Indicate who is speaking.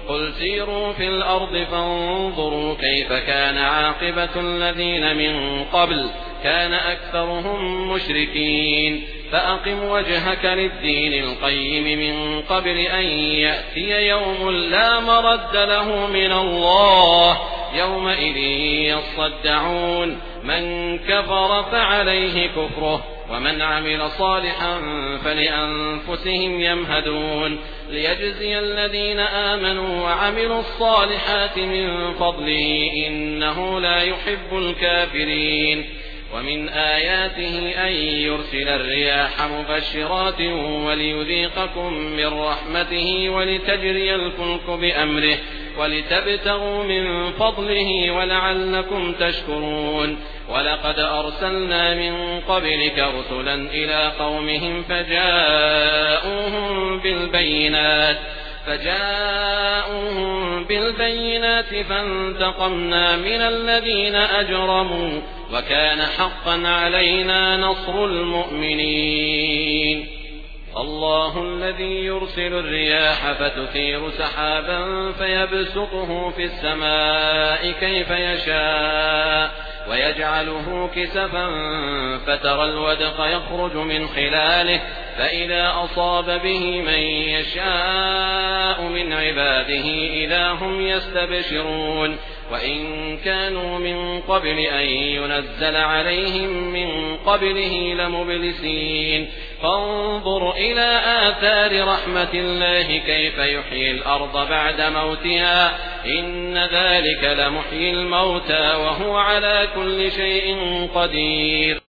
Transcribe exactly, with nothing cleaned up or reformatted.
Speaker 1: قل سيروا في الأرض فانظروا كيف كان عاقبة الذين من قبل كان أكثرهم مشركين فأقم وجهك للدين القيم من قبل أن يأتي يوم لا مرد له من الله يومئذ يصدعون من كفر فعليه كفره ومن عمل صالحا فلأنفسهم يمهدون ليجزي الذين آمنوا وعملوا الصالحات من فضله إنه لا يحب الكافرين ومن آياته أن يرسل الرياح مبشرات وليذيقكم من رحمته ولتجري الفلك بأمره ولتبتغوا من فضله ولعلكم تشكرون ولقد أرسلنا من قبلك رسلا إلى قومهم فجاءوهم بالبينات فجاءوهم بالبينات فانتقمنا من الذين أجرموا وكان حقا علينا نصر المؤمنين الله الذي يرسل الرياح فتثير سحابا فيبسطه في السماء كيف يشاء ويجعله كسفا فترى الودق يخرج من خلاله فإذا أصاب به من يشاء من عباده إذا هم يستبشرون وإن كانوا من قبل أن ينزل عليهم من قبله لمبلسين فانظر إلى آثار رحمة الله كيف يحيي الأرض بعد موتها إن ذلك لمحيي الموتى وهو على كل شيء قدير